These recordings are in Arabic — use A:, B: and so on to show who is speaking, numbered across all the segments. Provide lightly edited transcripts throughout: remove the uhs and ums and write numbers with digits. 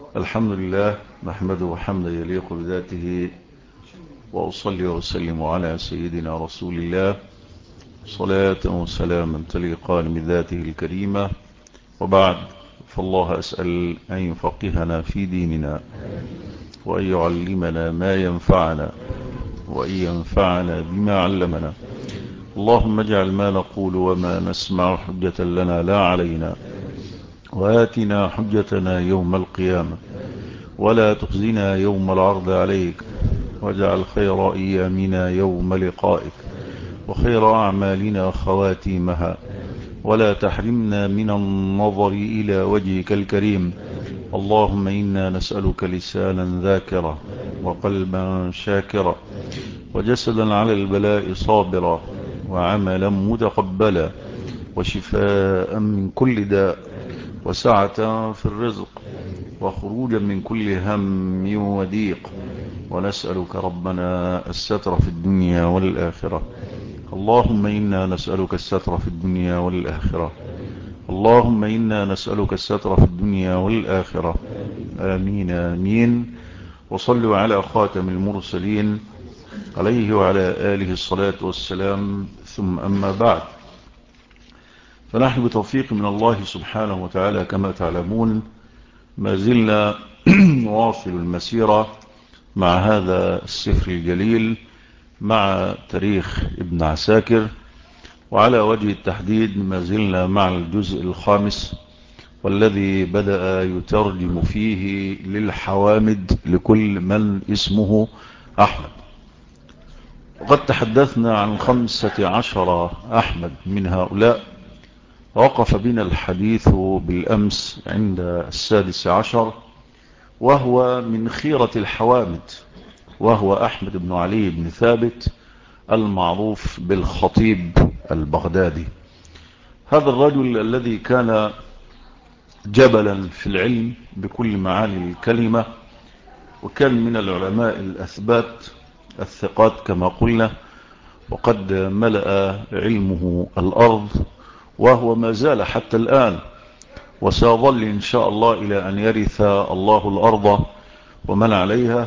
A: الحمد لله نحمده حمدا يليق بذاته، وأصلي وأسلم على سيدنا رسول الله صلاة وسلاما تليقان بذاته الكريمة. وبعد، فالله أسأل أن يفقهنا في ديننا، وأن يعلمنا ما ينفعنا، وأن ينفعنا بما علمنا. اللهم اجعل ما نقول وما نسمع حجة لنا لا علينا، وآتنا حجتنا يوم القيامة، ولا تخزنا يوم العرض عليك، واجعل خير أيامنا يوم لقائك، وخير أعمالنا خواتيمها، ولا تحرمنا من النظر إلى وجهك الكريم. اللهم إنا نسألك لسانا ذاكرا، وقلبا شاكرا، وجسدا على البلاء صابرا، وعملا متقبلا، وشفاء من كل داء، وسعة في الرزق، وخروجا من كل هم وضيق. ونسألك ربنا الستر في الدنيا والآخرة. اللهم إنا نسألك الستر في الدنيا والآخرة. اللهم إنا نسألك الستر في الدنيا والآخرة. آمين آمين. وصلوا على خاتم المرسلين عليه وعلى آله الصلاة والسلام، ثم أما بعد، فنحن بتوفيق من الله سبحانه وتعالى كما تعلمون ما زلنا نواصل المسيرة مع هذا السفر الجليل، مع تاريخ ابن عساكر، وعلى وجه التحديد ما زلنا مع الجزء الخامس، والذي بدأ يترجم فيه للحوامد لكل من اسمه أحمد. وقد تحدثنا عن 15 أحمد من هؤلاء. وقف بنا الحديث بالأمس عند 16، وهو من خيرة الحوامد، وهو أحمد بن علي بن ثابت المعروف بالخطيب البغدادي. هذا الرجل الذي كان جبلا في العلم بكل معاني الكلمة، وكان من العلماء الأثبات الثقات كما قلنا، وقد ملأ علمه الأرض، وهو ما زال حتى الآن، وسيظل إن شاء الله إلى أن يرث الله الأرض ومن عليها.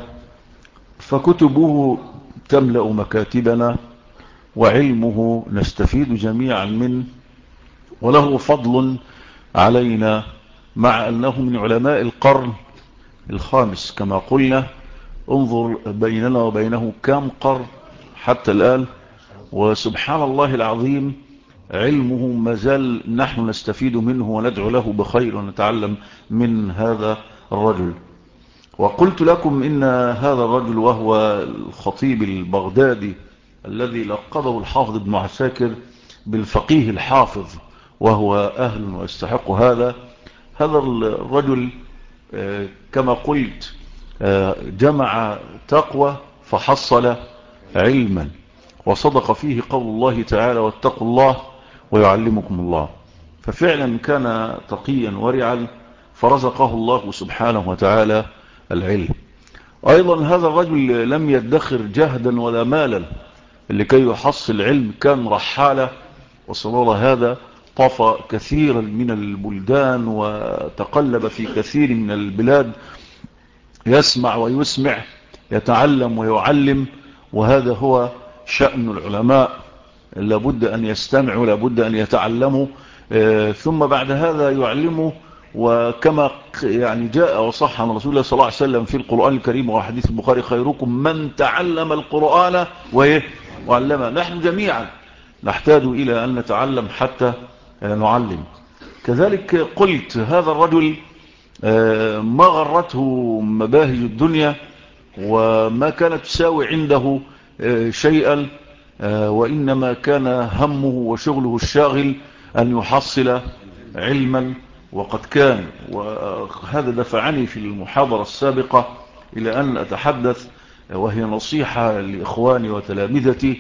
A: فكتبه تملأ مكاتبنا، وعلمه نستفيد جميعا منه، وله فضل علينا، مع أنه من علماء القرن الخامس كما قلنا. انظر بيننا وبينه كم قرن حتى الآن، وسبحان الله العظيم علمه ما زال نحن نستفيد منه، وندعو له بخير، ونتعلم من هذا الرجل. وقلت لكم إن هذا الرجل وهو الخطيب البغدادي الذي لقبه الحافظ ابن عساكر بالفقيه الحافظ، وهو أهل ويستحق هذا الرجل. كما قلت، جمع تقوى فحصل علما، وصدق فيه قول الله تعالى: واتقوا الله ويعلمكم الله. ففعلا كان تقيا ورعا، فرزقه الله سبحانه وتعالى العلم. أيضا هذا الرجل لم يدخر جهدا ولا مالا لكي يحصل علم، كان رحالة، وصلى هذا طاف كثيرا من البلدان، وتقلب في كثير من البلاد، يسمع ويسمع، يتعلم ويعلم. وهذا هو شأن العلماء، لابد أن يستمعوا، لابد أن يتعلموا، ثم بعد هذا يعلموا. وكما يعني جاء وصح عن رسول الله صلى الله عليه وسلم في القرآن الكريم وحديث البخاري: خيركم من تعلم القرآن وعلمه. نحن جميعا نحتاج إلى أن نتعلم حتى نعلم. كذلك قلت هذا الرجل ما غرته مباهج الدنيا، وما كانت تساوي عنده شيئا، وإنما كان همه وشغله الشاغل أن يحصل علما. وقد كان، وهذا دفعني في المحاضرة السابقة إلى أن أتحدث، وهي نصيحة لإخواني وتلامذتي: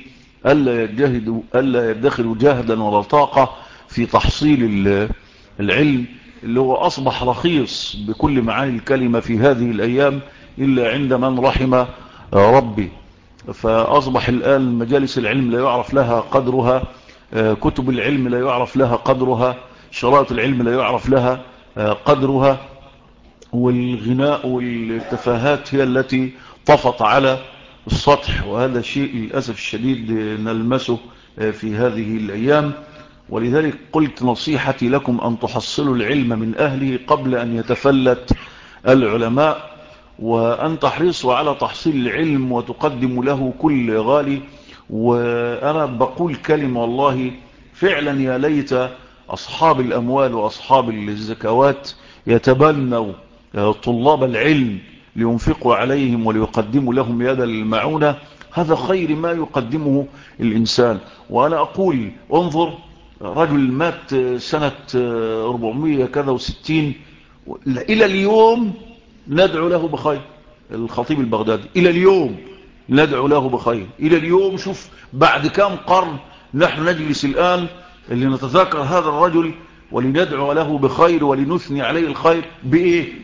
A: ألا يدخلوا جهدا ولا طاقة في تحصيل العلم، اللي هو أصبح رخيص بكل معاني الكلمة في هذه الأيام، إلا عند من رحم ربي. فأصبح الآن مجالس العلم لا يعرف لها قدرها، كتب العلم لا يعرف لها قدرها، شرائط العلم لا يعرف لها قدرها. والغناء والتفاهات هي التي طفت على السطح، وهذا شيء للأسف الشديد نلمسه في هذه الأيام. ولذلك قلت نصيحتي لكم أن تحصلوا العلم من أهله قبل أن يتفلت العلماء، وأن تحرصوا على تحصيل العلم وتقدموا له كل غالي. وأنا بقول كلمة والله فعلا يا ليت أصحاب الأموال وأصحاب الزكوات يتبنوا طلاب العلم لينفقوا عليهم وليقدموا لهم يد المعونة. هذا خير ما يقدمه الإنسان. وأنا أقول انظر، رجل مات سنة 400 كذا و60، إلى اليوم ندعو له بخير. الخطيب البغدادي إلى اليوم ندعو له بخير، إلى اليوم. شوف بعد كام قرن نحن نجلس الآن اللي نتذكر هذا الرجل ولندعو له بخير ولنثني عليه الخير. بإيه؟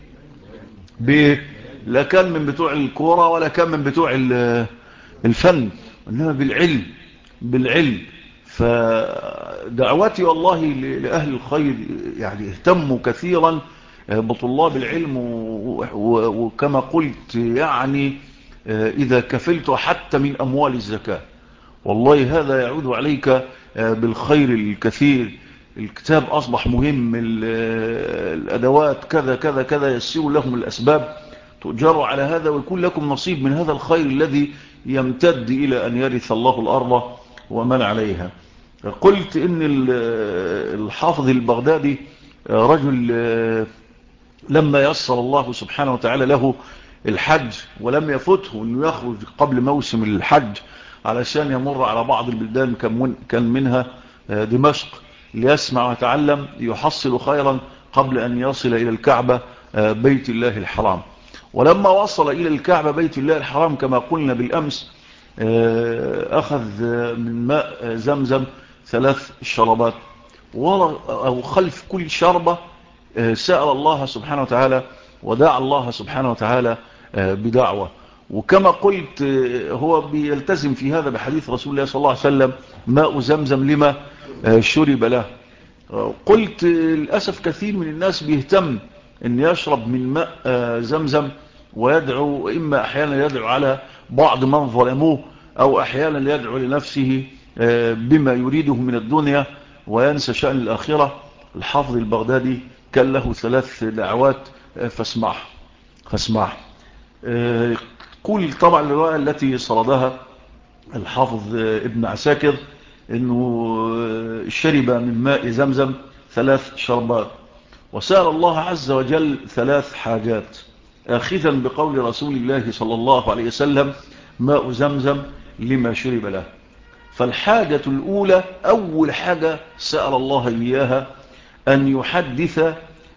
A: لا كان من بتوع الكورة ولا كان من بتوع الفن، إنما بالعلم. فدعواتي والله لأهل الخير يعني اهتموا كثيرا بطلاب العلم، وكما قلت يعني إذا كفلت حتى من أموال الزكاة والله هذا يعود عليك بالخير الكثير. الكتاب أصبح مهم، الأدوات كذا كذا كذا، يسيروا لهم الأسباب، تؤجروا على هذا ويكون لكم نصيب من هذا الخير الذي يمتد إلى أن يرث الله الأرض ومن عليها. قلت إن الحافظ البغدادي رجل لما يسر الله سبحانه وتعالى له الحج ولم يفته أنه يخرج قبل موسم الحج علشان يمر على بعض البلدان كان منها دمشق ليسمع ويتعلم يحصل خيرا قبل أن يصل إلى الكعبة بيت الله الحرام. ولما وصل إلى الكعبة بيت الله الحرام كما قلنا بالأمس أخذ من ماء زمزم 3 شربات، وخلف كل شربة سأل الله سبحانه وتعالى ودعا الله سبحانه وتعالى بدعوة. وكما قلت هو بيلتزم في هذا بحديث رسول الله صلى الله عليه وسلم ماء زمزم لما شرب له. قلت للأسف كثير من الناس بيهتم أن يشرب من ماء زمزم ويدعو، إما أحيانا يدعو على بعض من ظلموه أو أحيانا يدعو لنفسه بما يريده من الدنيا وينسى شأن الآخرة. الحافظ البغدادي كان له 3 دعوات فاسمعها. كل طبعا الرواية التي سردها الحافظ ابن عساكر انه شرب من ماء زمزم 3 شربات وسأل الله عز وجل 3 حاجات، آخذا بقول رسول الله صلى الله عليه وسلم ماء زمزم لما شرب له. فالحاجة الأولى أول حاجة سأل الله إياها أن يحدث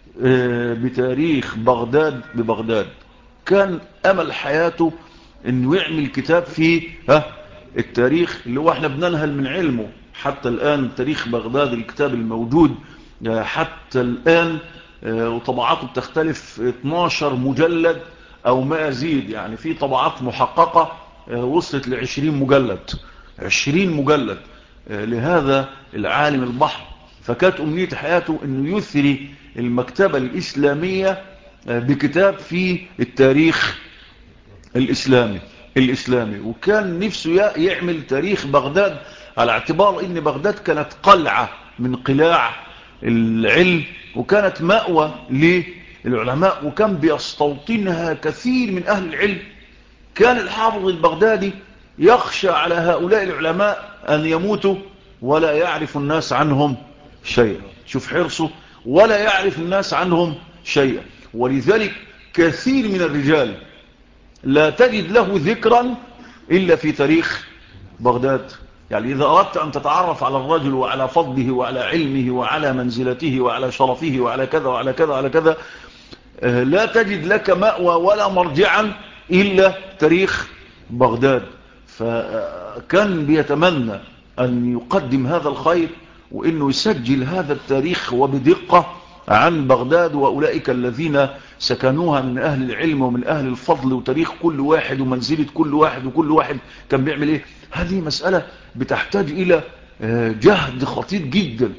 A: بتاريخ ببغداد. كان أمل حياته أنه يعمل كتاب فيه التاريخ اللي هو احنا بننهل من علمه حتى الآن. تاريخ بغداد الكتاب الموجود حتى الآن وطبعاته بتختلف 12 مجلد أو ما يزيد، يعني في طبعات محققة وصلت ل20 مجلد 20 مجلد لهذا العالم البحر. فكانت أمنية حياته أنه يثري المكتبة الإسلامية بكتاب في التاريخ الإسلامي. وكان نفسه يعمل تاريخ بغداد على اعتبار أن بغداد كانت قلعة من قلاع العلم وكانت مأوى للعلماء وكان بيستوطنها كثير من أهل العلم. كان الحافظ البغدادي يخشى على هؤلاء العلماء أن يموتوا ولا يعرف الناس عنهم شيئا. شوف حرصه، ولا يعرف الناس عنهم شيئا. ولذلك كثير من الرجال لا تجد له ذكرا إلا في تاريخ بغداد. يعني إذا أردت أن تتعرف على الرجل وعلى فضله وعلى علمه وعلى منزلته وعلى شرفه وعلى كذا وعلى كذا وعلى كذا لا تجد لك مأوى ولا مرجعا إلا تاريخ بغداد. فكان بيتمنى أن يقدم هذا الخير وإنه يسجل هذا التاريخ وبدقة عن بغداد وأولئك الذين سكنوها من أهل العلم ومن أهل الفضل وتاريخ كل واحد ومنزلة كل واحد وكل واحد كان بيعمل إيه. هذه مسألة بتحتاج إلى جهد خطير جدا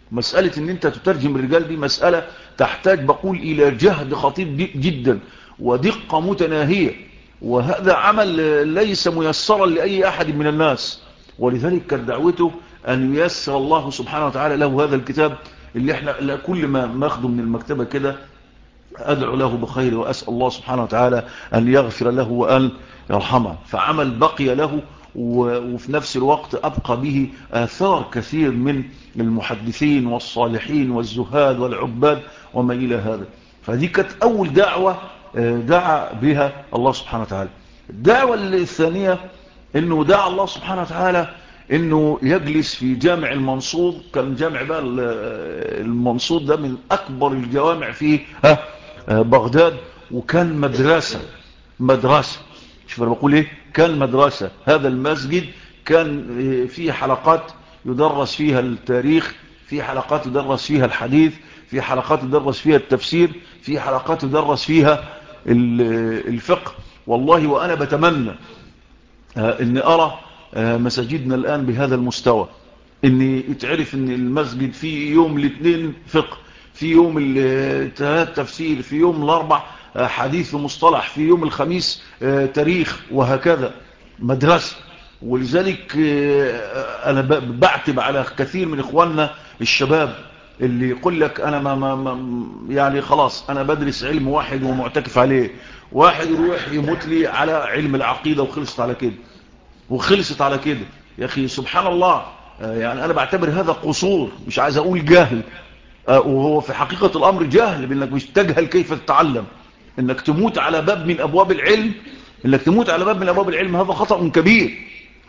A: مسألة ان انت تترجم الرجال دي مسألة تحتاج بقول الى جهد خطير جدا ودقة متناهية، وهذا عمل ليس ميسرا لأي أحد من الناس. ولذلك كانت دعوته أن ييسر الله سبحانه وتعالى له هذا الكتاب اللي احنا كل ما ناخده من المكتبة كده أدعو له بخير وأسأل الله سبحانه وتعالى أن يغفر له وأن يرحمه. فعمل بقي له وفي نفس الوقت أبقى به آثار كثير من المحدثين والصالحين والزهاد والعباد وما إلى هذا. فدي كانت أول دعوة دعا بها الله سبحانه وتعالى. الدعوة الثانية أنه دعا الله سبحانه وتعالى أنه يجلس في جامع المنصور. كان جامع بقى المنصور ده من أكبر الجوامع في بغداد، وكان مدرسة. شوف أنا بقول إيه، كان مدرسة. هذا المسجد كان فيه حلقات يدرس فيها التاريخ، في حلقات يدرس فيها الحديث، في حلقات يدرس فيها التفسير، في حلقات يدرس فيها الفقه. والله وأنا بتمنى أن أرى مساجدنا الآن بهذا المستوى، أن يتعرف أن المسجد في يوم الاثنين فقه، في يوم الثلاث تفسير، في يوم الأربع حديث ومصطلح، في يوم الخميس تاريخ، وهكذا مدرسة. ولذلك أنا بعتب على كثير من إخواننا الشباب اللي يقول لك أنا ما يعني خلاص أنا بدرس علم واحد ومعتكف عليه، واحد يروح يموت لي على علم العقيدة وخلصت على كده. يا أخي سبحان الله، يعني أنا بعتبر هذا قصور، مش عايز أقول جهل، وهو في حقيقة الأمر جهل، بأنك مش تجهل كيف تتعلم. أنك تموت على باب من أبواب العلم، هذا خطأ كبير،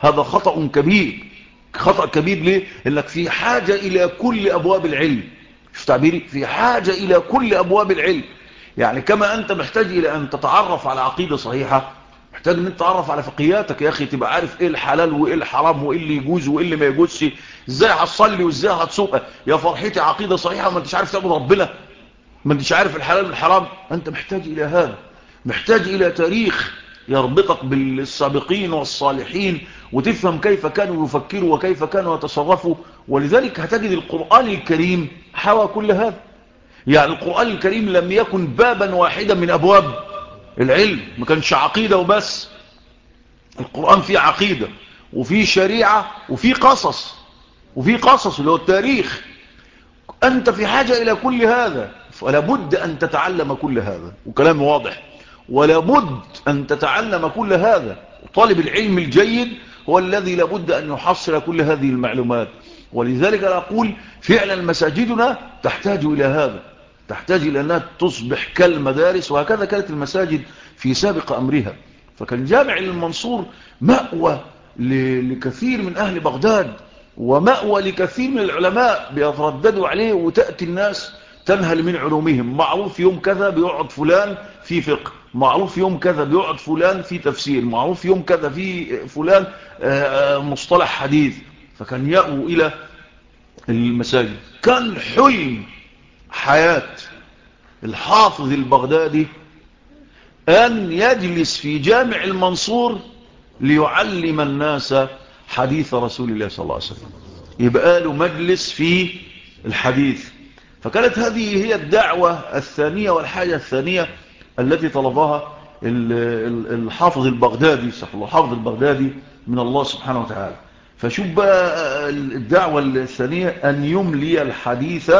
A: خطأ كبير. ليه؟ أنك في حاجة إلى كل أبواب العلم. شوف تعبيري، في حاجة إلى كل أبواب العلم. يعني كما أنت محتاج إلى أن تتعرف على عقيدة صحيحة، محتاج أن تتعرف على فقهياتك يا أخي، تبقى عارف إيه الحلال وإيه الحرام وإيه اللي يجوز وإيه اللي ما يجوزش، إزاي هتصلي وإزاي هتصوم. يا فرحتي عقيدة صحيحة وما أنتش عارف تعبد ربنا، ما أنتش عارف الحلال من الحرام. أنت محتاج إلى هذا، محتاج إلى تاريخ يربطك بالسابقين والصالحين، وتفهم كيف كانوا يفكروا وكيف كانوا يتصرفوا. ولذلك هتجد القرآن الكريم حوى كل هذا. يعني القرآن الكريم لم يكن بابا واحدا من أبواب العلم، ما كانش عقيدة وبس. القرآن فيه عقيدة وفيه شريعة وفيه قصص اللي هو التاريخ. أنت في حاجة إلى كل هذا، فلا بد أن تتعلم كل هذا، وكلام واضح، ولا بد أن تتعلم كل هذا. طالب العلم الجيد هو الذي لابد أن يحصل كل هذه المعلومات. ولذلك أنا أقول فعلا مساجدنا تحتاج إلى هذا، تحتاج إلى أنها تصبح كالمدارس، وهكذا كانت المساجد في سابق أمرها. فكان جامع المنصور مأوى لكثير من أهل بغداد، ومأوى لكثير من العلماء بيترددوا عليه، وتأتي الناس تنهل من علومهم. معروف يوم كذا بيقعد فلان في فقه، معروف يوم كذا بيقعد فلان في تفسير، معروف يوم كذا في فلان مصطلح حديث. فكان يأووا إلى المساجد. كان حلم حياة الحافظ البغدادي أن يجلس في جامع المنصور ليعلم الناس حديث رسول الله صلى الله عليه وسلم، يبقى له مجلس في الحديث. فكانت هذه هي الدعوة الثانية والحاجة الثانية التي طلبها الحافظ البغدادي من الله سبحانه وتعالى. فشوف بقى الدعوة الثانية أن يملي الحديث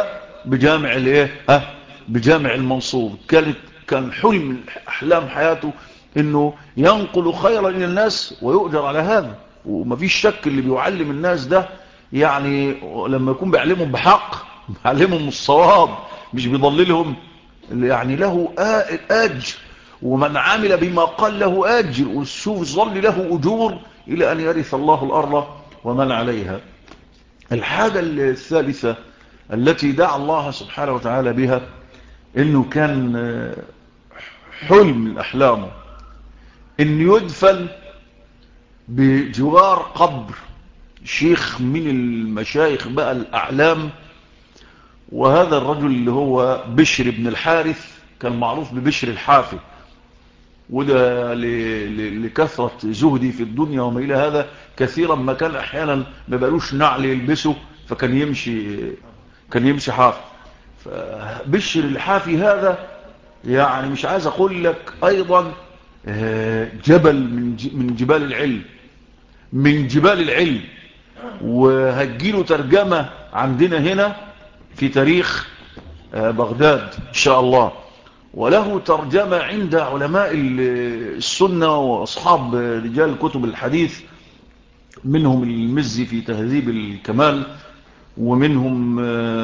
A: بجامع المنصور. كان حلم أحلام حياته أنه ينقل خيرا إلى الناس ويؤجر على هذا. ومفيش شك اللي بيعلم الناس ده يعني لما يكون بيعلمهم بحق، بيعلمهم الصواب، مش بيضللهم، يعني له أجر، ومن عمل بما قال له أجر، والشوف ظل له أجور إلى أن يرث الله الأرض ومن عليها. الحاجة الثالثة التي دعا الله سبحانه وتعالى بها إنه كان حلم من أحلامه إن يدفن بجوار قبر شيخ من المشايخ بقى الأعلام. وهذا الرجل اللي هو بشر بن الحارث، كان معروف ببشر الحافي، وده لكثرة زهدي في الدنيا وما إلى هذا. كثيرا ما كان أحيانا ما بقالوش نعل يلبسه، فكان كان يمشي حافي. فبشر الحافي هذا يعني مش عايز اقول لك ايضا جبل من جبال العلم، من جبال العلم. وهتجيله ترجمة عندنا هنا في تاريخ بغداد إن شاء الله، وله ترجمة عند علماء السنة وأصحاب رجال كتب الحديث، منهم المزي في تهذيب الكمال، ومنهم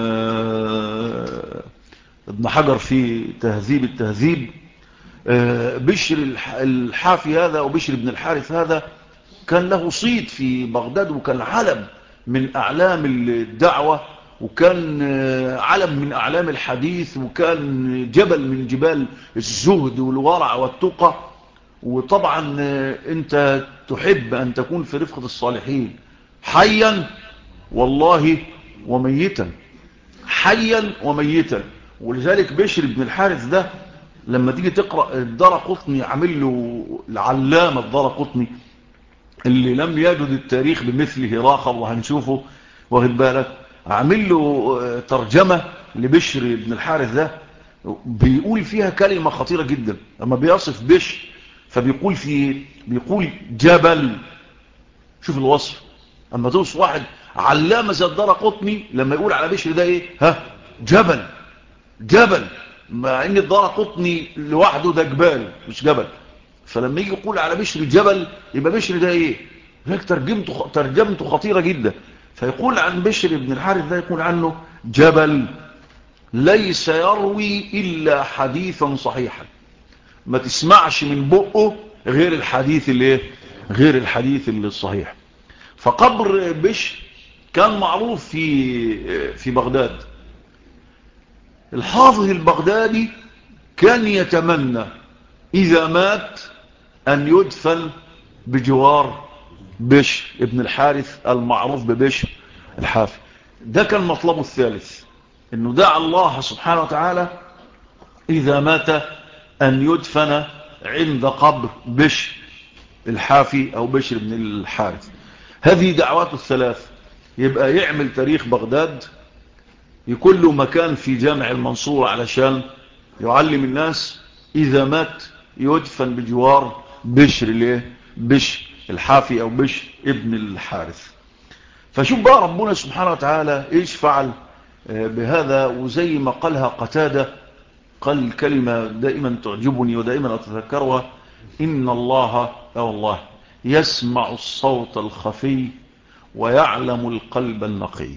A: ابن حجر في تهذيب التهذيب. بشر الحافي هذا وبشر بن الحارث هذا كان له صيت في بغداد، وكان علم من أعلام الدعوة، وكان علم من أعلام الحديث، وكان جبل من جبال الزهد والورع والتقى. وطبعا أنت تحب أن تكون في رفقة الصالحين حيا والله وميتا، حيا وميتا. ولذلك بشر بن الحارث ده لما تيجي تقرأ الدارقطني، عامل له العلامة الدارقطني اللي لم يجد التاريخ بمثله راخر، وهنشوفه واخد بالك، عامل له ترجمة لبشر بن الحارث ده، بيقول فيها كلمة خطيرة جدا. لما بيصف بشر فبيقول بيقول جبل. شوف الوصف، اما توصف واحد علامة زي الدارقطني لما يقول على بشر ده ايه؟ جبل. جبل، مع ان الدارقطني لوحده ده جبال مش جبل. فلما يجي يقول على بشر جبل يبقى بشر ده ايه؟ هيك ترجمته خطيرة جدا. فيقول عن بشر بن الحارث ده، يقول عنه جبل ليس يروي إلا حديثا صحيحا، ما تسمعش من بقه غير الحديث اللي غير الحديث اللي الصحيح. فقبر بشر كان معروف في بغداد. الحافظ البغدادي كان يتمنى إذا مات أن يدفن بجوار بشر ابن الحارث المعروف ببشر الحافي. ده كان مطلبه الثالث، انه دعا الله سبحانه وتعالى إذا مات أن يدفن عند قبر بشر الحافي أو بشر بن الحارث. هذه دعواته الثلاث. يبقى يعمل تاريخ بغداد، يكون له مكان في جامع المنصورة علشان يعلم الناس، إذا مات يدفن بجوار بشر الحافي أو بشر ابن الحارث. فشوف بقى ربنا سبحانه وتعالى إيش فعل بهذا. وزي ما قالها قتادة، قال كلمة دائما تعجبني ودائما أتذكرها: إن الله والله يسمع الصوت الخفي ويعلم القلب النقي.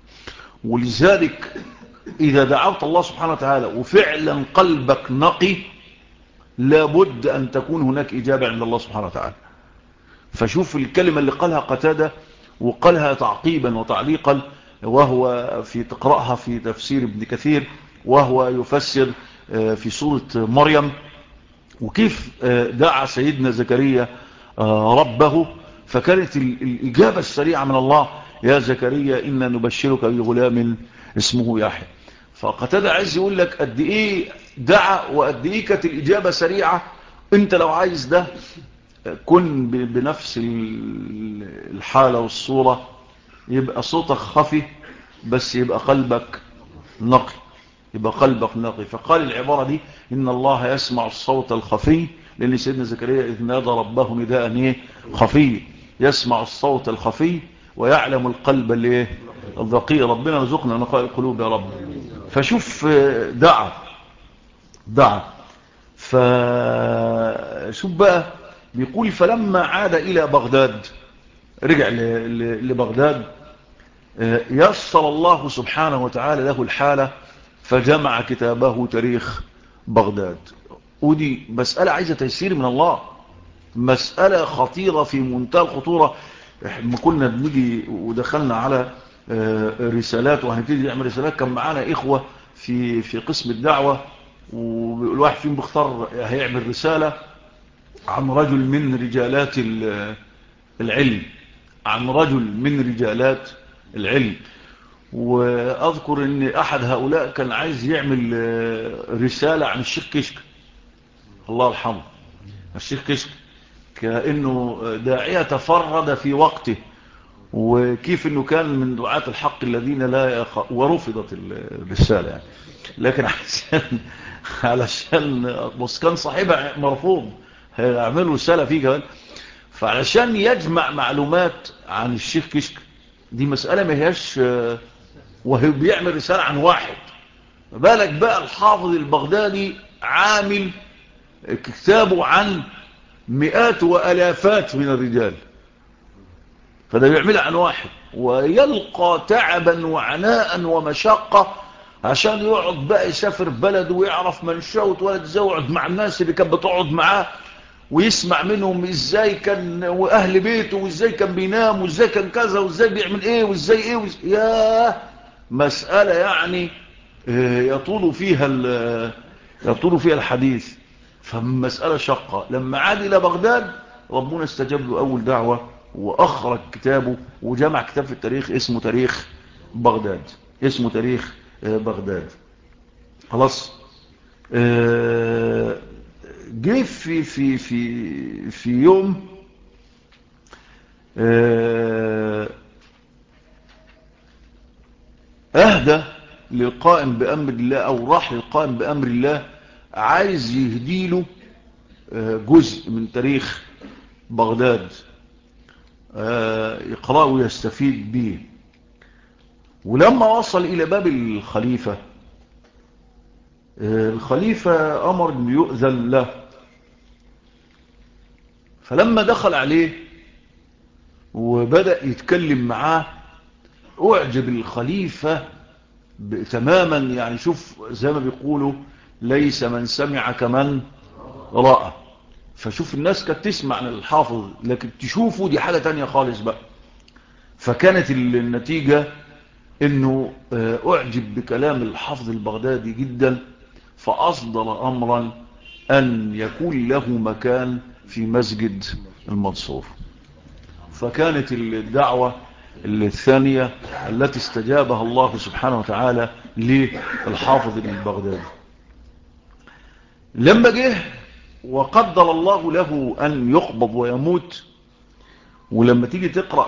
A: ولذلك إذا دعوت الله سبحانه وتعالى وفعلا قلبك نقي، لابد أن تكون هناك إجابة عند الله سبحانه وتعالى. فشوف الكلمة اللي قالها قتادة، وقالها تعقيبا وتعليقا، وهو في تقرأها في تفسير ابن كثير، وهو يفسر في سورة مريم، وكيف دعا سيدنا زكريا ربه. فكانت الإجابة السريعة من الله: يا زكريا إنا نبشرك بغلام اسمه يحيى. فقتادة عايز يقول لك قد إيه دعا وقد إيه كانت الإجابة سريعة. أنت لو عايز ده كن بنفس الحالة والصورة، يبقى صوتك خفي بس يبقى قلبك نقي، يبقى قلبك نقي. فقال العبارة دي: إن الله يسمع الصوت الخفي، لأن سيدنا زكريا إذ نادى ربه نداء خفي، يسمع الصوت الخفي ويعلم القلب الذقي. ربنا رزقنا نقاء القلوب يا رب. فشوف دعا. فشوف بقى بيقول: فلما عاد إلى بغداد، رجع لبغداد، يسر الله سبحانه وتعالى له الحالة فجمع كتابه تاريخ بغداد. ودي مسألة عايزة تيسير من الله، مسألة خطيرة في منتهى الخطورة. احنا كنا بنيجي ودخلنا على رسالات، وهنبتدي نعمل رسالات. كان معانا إخوة في قسم الدعوة، والواحد فيهم بيختار هيعمل رسالة عن رجل من رجالات العلم، عن رجل من رجالات العلم. وأذكر أن أحد هؤلاء كان عايز يعمل رسالة عن الشيخ كشك، الله يرحمه. الشيخ كشك كأنه داعية تفرد في وقته، وكيف انه كان من دعاة الحق الذين لا ورفضت الرسالة يعني. لكن علشان بص كان صاحبها مرفوض، هيعملوا رسالة فيه كمان. فعلشان يجمع معلومات عن الشيخ كشك، دي مسألة ما هياش، وهو بيعمل رسالة عن واحد. بالك بقى الحافظ البغدادي عامل كتابه عن مئات وألافات من الرجال، فده بيعملها عن واحد، ويلقى تعبا وعناء ومشقة عشان يقعد بقى يسافر بلده ويعرف منشأه وتولد ازاي، ويقعد مع الناس اللي كانت بتقعد معاه ويسمع منهم ازاي كان واهل بيته، وازاي كان بينام، وازاي كان كذا، وازاي بيعمل ايه، وازاي ايه ياه، مسألة يعني يطول فيها الحديث. فمسألة شقة. لما عاد إلى بغداد ربنا استجاب له أول دعوة، وأخرج كتابه وجمع كتاب في التاريخ اسمه تاريخ بغداد، اسمه تاريخ بغداد. خلاص. جه في يوم أهدى للقائم بأمر الله، أو راح للقائم بأمر الله عايز يهديله جزء من تاريخ بغداد يقرأه ويستفيد به. ولما وصل إلى باب الخليفة، الخليفة أمر أن يؤذن له. فلما دخل عليه وبدأ يتكلم معاه أعجب الخليفة تماما. يعني شوف زي ما بيقولوا ليس من سمع كمن رأى. فشوف الناس كانت تسمع عن الحافظ، لكن تشوفه دي حاجة تانية خالص بقى. فكانت النتيجة انه اعجب بكلام الحافظ البغدادي جدا، فاصدر امرا ان يكون له مكان في مسجد المنصور. فكانت الدعوة الثانية التي استجابها الله سبحانه وتعالى للحافظ البغدادي. لما جه وقدر الله له أن يقبض ويموت، ولما تيجي تقرأ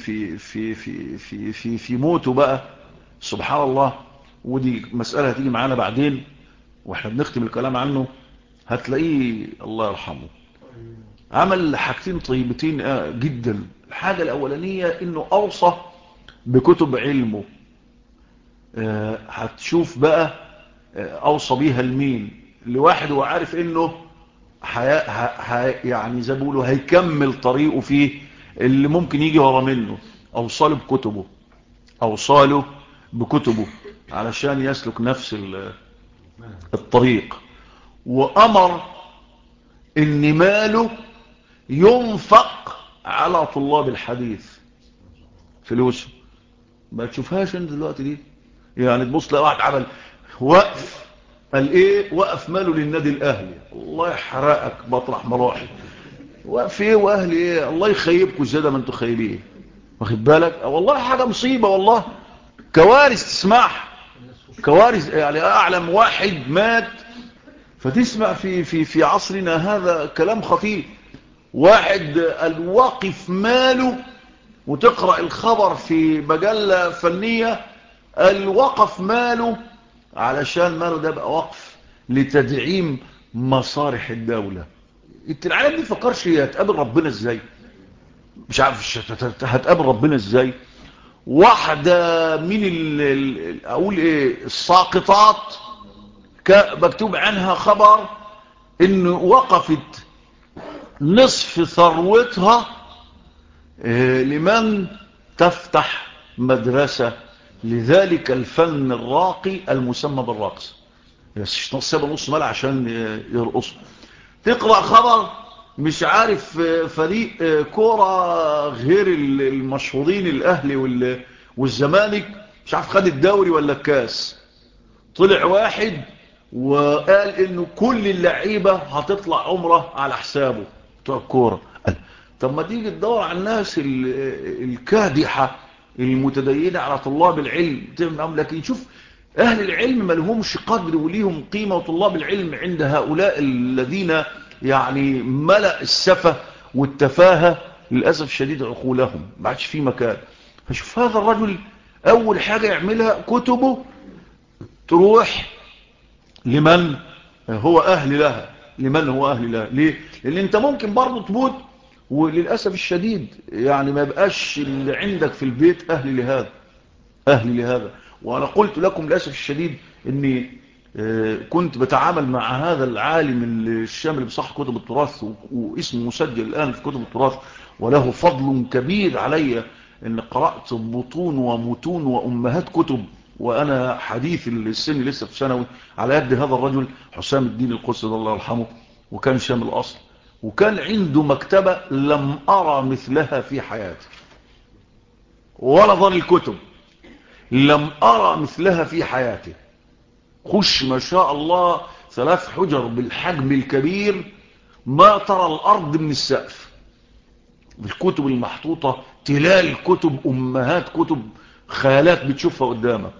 A: في موته بقى، سبحان الله، ودي مسألة هتيجي معانا بعدين واحنا بنختم الكلام عنه، هتلاقيه الله يرحمه عمل حاجتين طيبتين جدا. الحاجة الأولانية إنه أوصى بكتب علمه. هتشوف بقى أوصى بيها لمين؟ لواحد وعارف إنه يعني زي بيقولوا هيكمل طريقه فيه اللي ممكن يجي ورا منه. أوصاله بكتبه، أوصاله بكتبه علشان يسلك نفس الطريق. وأمر إن ماله ينفق على طلاب الحديث. فلوسه ما تشوفهاش انت دلوقتي دي، يعني تبص لواحد عمل وقف، قال ايه، وقف ماله للنادي الاهلي، الله يحرقك مطرح مراحل. وقف ايه واهلي ايه، الله يخيبكم زياده ما انتوا خايبين، واخد بالك؟ والله حاجه مصيبه، والله كوارث تسمعها، كوارث. يعني اعلم واحد مات فتسمع في عصرنا هذا كلام خطير. واحد الواقف ماله، وتقرأ الخبر في مجلة فنية الوقف ماله علشان ماله ده بقى وقف لتدعيم مصالح الدولة. انت العالم دي فكرش هتقابل ربنا ازاي؟ مش عارف هتقابل ربنا ازاي. واحدة من اقول ايه الساقطات مكتوب عنها خبر ان وقفت نصف ثروتها لمن تفتح مدرسة لذلك الفن الراقي المسمى بالرقص. بس نصيبه نص مال عشان يرقصوا. تقرأ خبر مش عارف فريق كورة غير المشهورين الاهلي والزمالك مش عارف خد الدوري ولا الكاس، طلع واحد وقال انه كل اللعيبة هتطلع عمره على حسابه بتوع الكورة. طب ما تيجي تدور على الناس الكادحة المتدينة على طلاب العلم تعمل. لكن شوف اهل العلم ما لهمش قدر وليهم قيمة، وطلاب العلم عند هؤلاء الذين يعني ملأ السفة والتفاهة للأسف الشديد عقولهم، ما عادش في مكان. فشوف هذا الرجل أول حاجة يعملها كتبه تروح لمن هو أهل لها. لمن هو أهل لها؟ ليه؟ لأن أنت ممكن برضه تموت وللأسف الشديد يعني ما يبقاش اللي عندك في البيت أهل لهذا، أهل لهذا. وأنا قلت لكم للأسف الشديد أني كنت بتعامل مع هذا العالم الشامل بصح كتب التراث، واسمه مسجل الآن في كتب التراث، وله فضل كبير علي أن قرأت بطون ومتون وأمهات كتب وأنا حديث السن لسه في ثانوي على يد هذا الرجل حسام الدين القدسي الله يرحمه. وكان شامل الأصل، وكان عنده مكتبة لم أرى مثلها في حياتي، ولا ظل الكتب لم أرى مثلها في حياتي. خش ما شاء الله 3 حجر بالحجم الكبير ما ترى الأرض من السقف، بالكتب المحطوطة، تلال كتب، أمهات كتب، خيالات بتشوفها قدامك.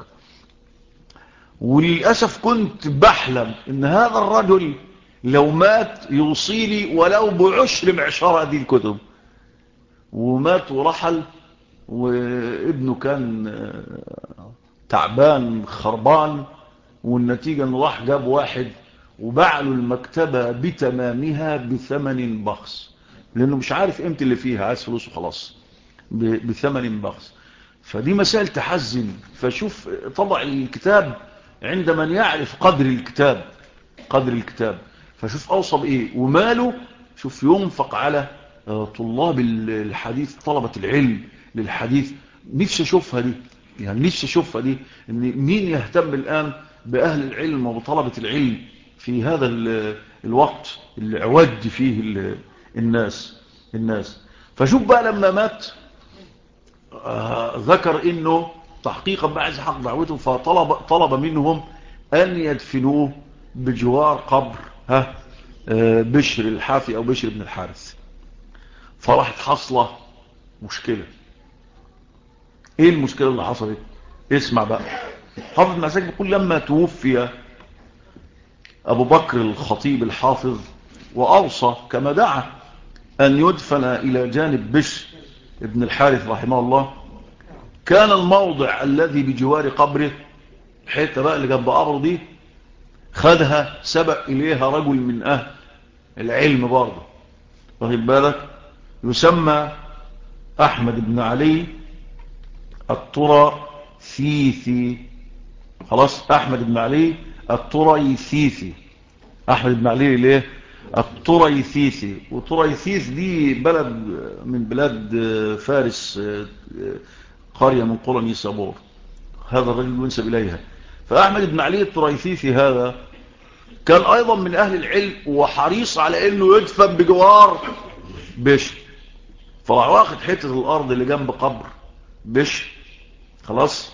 A: وللأسف كنت بحلم إن هذا الرجل لو مات يوصيلي ولو بعشر معشار هذه الكتب. ومات ورحل، وابنه كان تعبان خربان، والنتيجة انه راح جاب واحد وباع له المكتبة بتمامها بثمن بخس، لانه مش عارف قيمة اللي فيها، عايز فلوسه خلاص، بثمن بخس. فدي مسائل تحزن. فشوف طبع الكتاب عند من يعرف قدر الكتاب، قدر الكتاب. فشوف اوصى بايه وماله. شوف ينفق على طلاب الحديث، طلبة العلم للحديث. نفسي اشوفها دي، يعني نفسي اشوفها دي، ان مين يهتم الان باهل العلم وبطلبة العلم في هذا الوقت اللي عود فيه الناس. فشوف بقى لما مات ذكر انه تحقيقا بقى عايز يحقق دعوته، فطلب منهم ان يدفنوه بجوار قبر بشر الحافي او بشر بن الحارث. فراحت حصلة مشكلة. ايه المشكلة اللي حصلت؟ اسمع بقى. حافظ المساجد بيقول لما توفي ابو بكر الخطيب الحافظ واوصى كما دعا ان يدفن الى جانب بشر ابن الحارث رحمه الله، كان الموضع الذي بجوار قبره، الحته بقى اللي جنب قبره دي، خدها سبق اليها رجل من اهل العلم برضه، واخد بالك، يسمى احمد بن علي الطريثيثي. خلاص، احمد بن علي الطريثيثي. احمد بن علي ليه الطريثيثي؟ وطريثيث دي بلد من بلاد فارس، قرية من قرى نيسابور. هذا الرجل ينسب إليها. فأحمد بن علي الطريثيثي هذا كان أيضا من أهل العلم وحريص على أنه يدفن بجوار بشر. فراح واخد حتة الأرض اللي جنب قبر بشر، خلاص،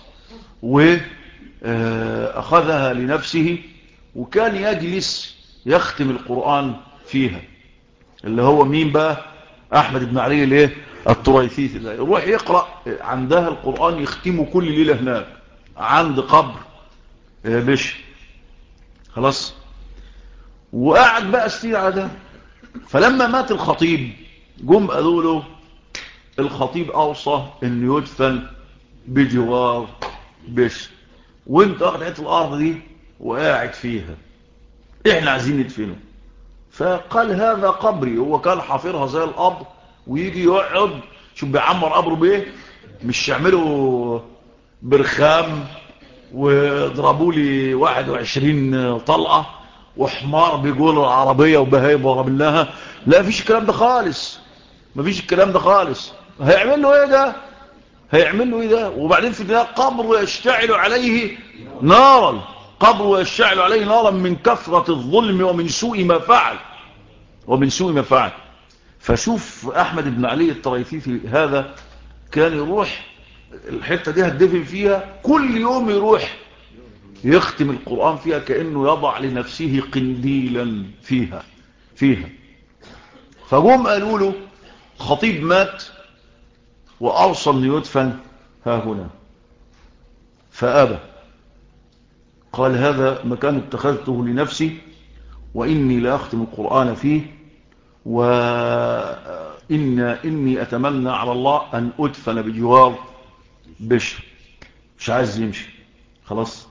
A: وأخذها لنفسه، وكان يجلس يختم القرآن فيها. اللي هو مين بقى؟ أحمد بن علي الايه الطريثيثي ده، يروح يقرأ عندها القرآن، يختمه كل ليلة هناك عند قبر بشر، خلاص. وقعد بقى سنين على ده. فلما مات الخطيب جم قالوا له الخطيب أوصى أن يدفن بجوار بشر، وانت واخد حته الأرض دي وقاعد فيها، احنا عايزين ندفنه. فقال هذا قبري. هو كان حافرها زي القبر، ويجي يقعد، شوف بيعمر قبره بايه، مش يعملوا برخام وضربوا لي 21 طلقة وحمار بيقول العربية وبهايم ورب لها. لا، فيش الكلام ده خالص، مفيش الكلام ده خالص. هيعمل له ايه ده؟ هيعمل له ايه ده؟ وبعدين في النهاية قبر يشتعل عليه نارا، قبر يشتعل عليه نارا من كثرة الظلم ومن سوء ما فعل، ومن سوء ما فعل. فشوف أحمد بن علي الطريثيثي هذا كان يروح الحتة دي هتدفن فيها كل يوم، يروح يختم القرآن فيها كأنه يضع لنفسه قنديلا فيها. فقوم قالوا له خطيب مات وأوصى أن يدفن ها هنا، فأبى. قال هذا مكان اتخذته لنفسي، وإني لا أختم القرآن فيه، إني أتمنى على الله أن أدفن بجوار بشر. مش عايز يمشي خلاص،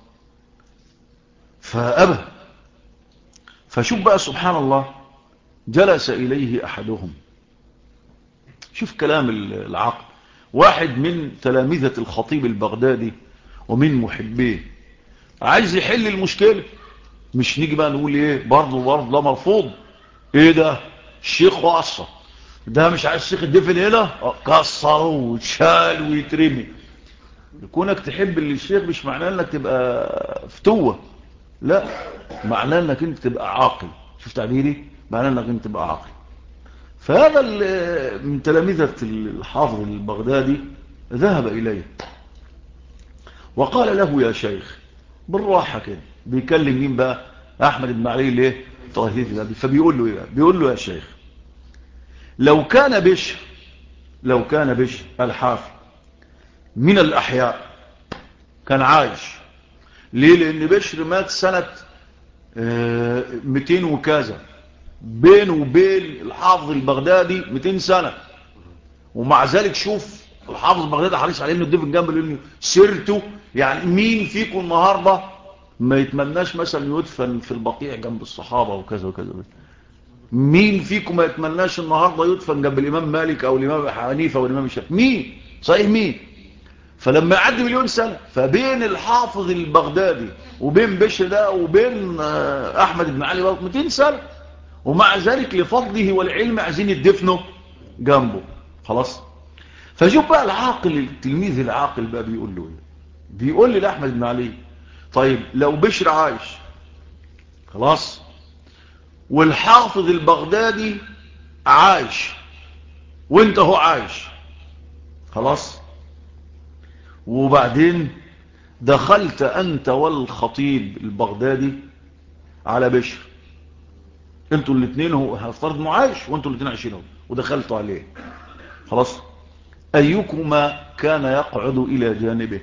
A: فأبى. فشوف بقى سبحان الله، جلس إليه أحدهم. شوف كلام العقل، واحد من تلامذة الخطيب البغدادي ومن محبيه عايز يحل المشكلة. مش نيجي بقى نقول ايه برضه ده مرفوض، ايه ده الشيخ وقصر، ده مش عايز الشيخ الدفن هنا كسر وشال ويترمي. كونك تحب اللي الشيخ مش معناه انك تبقى فتوة، لا، معناه انك انت تبقى عاقل. شوف تعبيري، معناه انك انت تبقى عاقل. فهذا من تلامذة الحافظ البغدادي ذهب إليه وقال له يا شيخ، بالراحة كده، بيكلم مين بقى؟ أحمد بن علي ليه طريقه. فبيقول له إيه؟ بيقول له يا شيخ، لو كان بشر الحافظ من الأحياء كان عايش. ليه؟ لأن بشر مات سنة 200 وكذا، بينه وبين الحافظ البغدادي 200 سنة، ومع ذلك شوف الحافظ البغدادي حريص عليه انه يدفن جنبه لانه سيرته. يعني مين فيكم النهارده ما يتمناش مثلا يدفن في البقيع جنب الصحابه وكذا وكذا؟ مين فيكم ما يتمناش النهارده يدفن جنب الامام مالك او الامام حنيفه والامام الشافعي؟ مين؟ صحيح مين؟ فلما يعدي 1,000,000 سنه فبين الحافظ البغدادي وبين بشر ده وبين احمد بن علي 200 سنه، ومع ذلك لفضله والعلم عايزين يدفنوا جنبه. خلاص. فشوف بقى العاقل، التلميذ العاقل بقى بيقول له ايه؟ بيقول لي لأحمد بن علي، طيب لو بشر عايش خلاص والحافظ البغدادي عايش وانت هو عايش خلاص، وبعدين دخلت انت والخطيب البغدادي على بشر، انتوا الاثنين، هو هفترض انه عايش وانتوا الاثنين عايشين ودخلتوا عليه خلاص، ايكما كان يقعد الى جانبه؟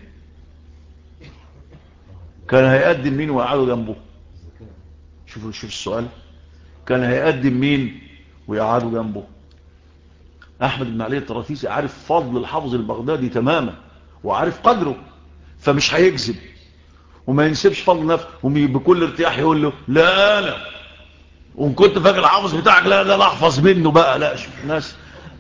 A: كان هيقدم مين ويقعدوا جنبه؟ شوف السؤال، كان هيقدم مين ويقعدوا جنبه؟ احمد بن علي الطرافيسي عارف فضل الحافظ البغدادي تماما وعارف قدره، فمش هيكذب وما ينسبش فضل نفسه، وبكل ارتياح يقول له لا انا وان كنت فاكر الحافظ بتاعك لا ده لا احفظ منه بقى. لا شوف ناس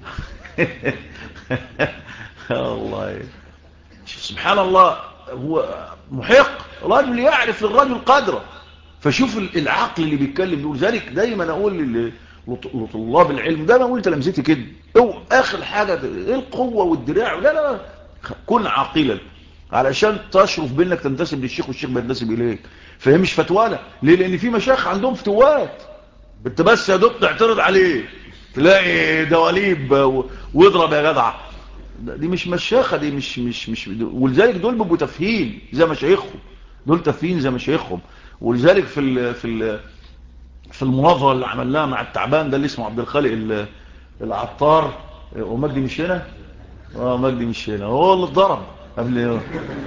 A: الله سبحان الله، هو محق، رجل يعرف للرجل قدره. فشوف العقل اللي بيتكلم دول. ذلك دايما اقول لطلاب العلم، دايما اقول تلامذتي كده، او اخر حاجه ايه القوه والدراع، لا كن عاقلا علشان تشرف بانك تنتسب للشيخ والشيخ بينتسب اليك. فهي مش فتوانه. ليه؟ لان في مشايخ عندهم فتوات، انت بس يا دوب تعترض عليه تلاقي دواليب واضرب يا جدع. دي مش مشاخه، دي مش ولذلك دول بيبقوا تافهين زي مشايخهم، دول تافهين زي مشايخهم. ولذلك في المناظره اللي عملناها مع التعبان ده اللي اسمه عبد الخالق العطار، ومجدي مش هنا، مجدي مش هنا، هو اللي اتضرب قبل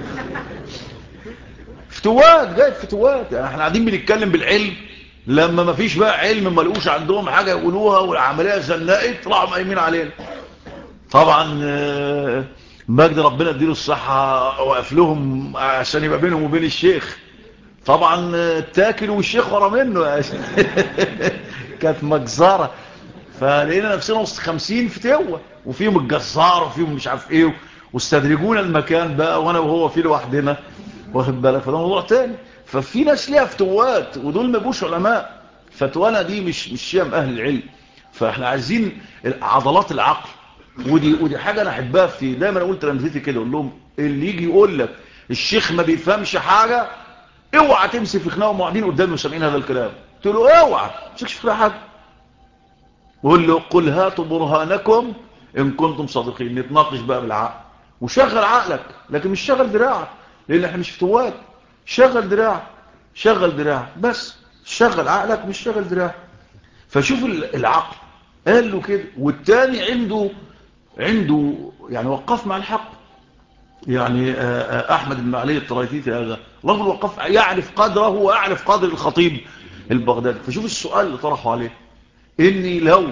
A: فتوات، جايب فتوات. يعني احنا قاعدين بنتكلم بالعلم، لما ما فيش بقى علم ما لقوش عندهم حاجه يقولوها والعمليه زنقت راحوا قايمين علينا. طبعا مجد ربنا اديله الصحه وقف لهم عشان يبقى بينهم وبين الشيخ. طبعا التاكل والشيخ ورا منه كانت مجزره. فلقينا نفسنا وسط 50 فتوه، وفيهم الجزار وفيهم مش عارف ايه، واستدرجونا المكان بقى وانا وهو فيه لوحدنا، واخد بالك؟ فده موضوع تاني. ففي ناس ليها فتوات ودول ما بقوش علماء. فتوانا دي مش شيم اهل العلم. فاحنا عايزين عضلات العقل، ودي حاجه انا احبها. في دايما اقول تلامذتي كده، اقول لهم اللي يجي يقول لك الشيخ ما بيفهمش حاجه، اوعى تمسك في خناقه وقاعدين قدامه سامعين هذا الكلام، قلت له اوعى تمسكش في حاجه، قول له قل هاتوا برهانكم ان كنتم صادقين. نتناقش بقى بالعقل وشغل عقلك، لكن مش شغل دراعك، لان احنا مش فتوات. شغل دراعك بس، شغل عقلك مش شغل دراعك. فشوف العقل قال له كده، والتاني عنده يعني وقف مع الحق. يعني احمد بن علي الطريفيسي هذا رجل وقف يعرف قدره ويعرف قدر الخطيب البغدادي. فشوف السؤال اللي طرحه عليه، اني لو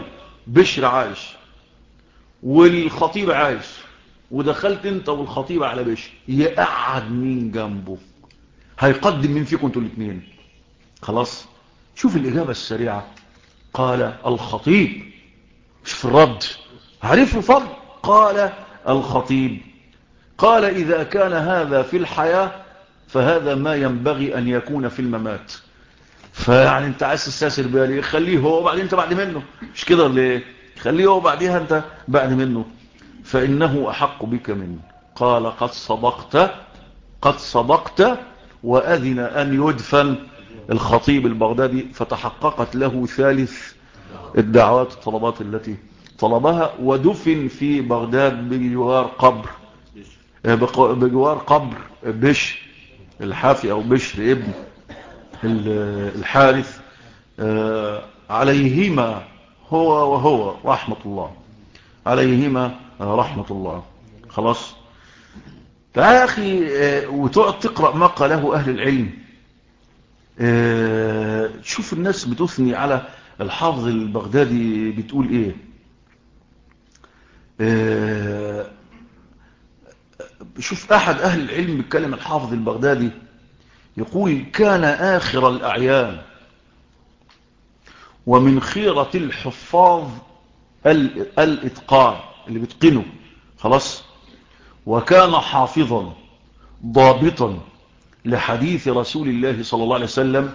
A: بشر عايش والخطيب عايش، ودخلت انت والخطيب على بشر، يقعد مين جنبه؟ هيقدم مين فيكم انتوا الاثنين؟ خلاص، شوف الإجابة السريعة. قال الخطيب. مش في الرد، عرف الفضل. قال الخطيب. قال إذا كان هذا في الحياة فهذا ما ينبغي أن يكون في الممات. فيعني انت عايز تستسر بها ليه؟ خليه هو وبعدين انت بعد منه، مش كده ليه؟ خليه هو وبعديها انت بعد منه، فإنه أحق بك منه. قال قد صدقت، قد صدقت. وأذن أن يدفن الخطيب البغدادي، فتحققت له ثالث الدعوات الطلبات التي طلبها، ودفن في بغداد بجوار قبر بشر الحافي أو بشر ابن الحارث عليهما هو وهو رحمة الله، عليهما رحمة الله. خلاص، تعال يا أخي وتقعد تقرأ ما قاله أهل العلم. شوف الناس بتثني على الحافظ البغدادي بتقول إيه. شوف أحد أهل العلم بيتكلم الحافظ البغدادي، يقول كان آخر الأعيان ومن خيرة الحفاظ الإتقان، اللي بيتقنوا. خلاص، وكان حافظا ضابطا لحديث رسول الله صلى الله عليه وسلم،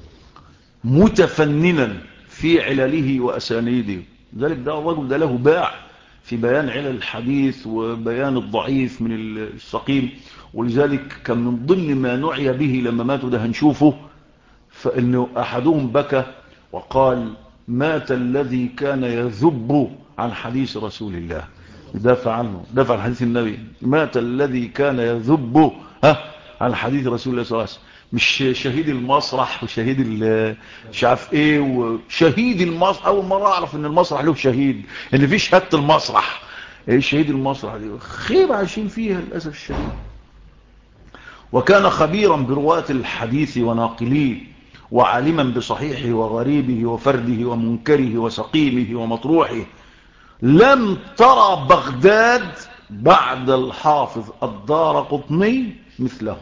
A: متفننا في علله وأسانيده. ذلك ده الرجل ده له باع في بيان علل الحديث وبيان الضعيف من السقيم. ولذلك كان من ضمن ما نعي به لما ماتوا، ده هنشوفه، فإنه أحدهم بكى وقال مات الذي كان يذب عن حديث رسول الله، دافع عنه، دافع عن حديث النبي. مات الذي كان يذب عن حديث رسول الله صلى الله عليه وسلم. مش شهيد المسرح وشهيد مش عارف ايه وشهيد المسرح. اول مرة اعرف ان المسرح له شهيد، ان في شهادة المسرح. ايه شهيد المسرح دي؟ خيبة عايشين فيها للأسف الشديد. وكان خبيرا برواة الحديث وناقليه، وعالما بصحيحه وغريبه وفرده ومنكره وسقيمه ومطروحه. لم ترى بغداد بعد الحافظ الدارقطني مثله.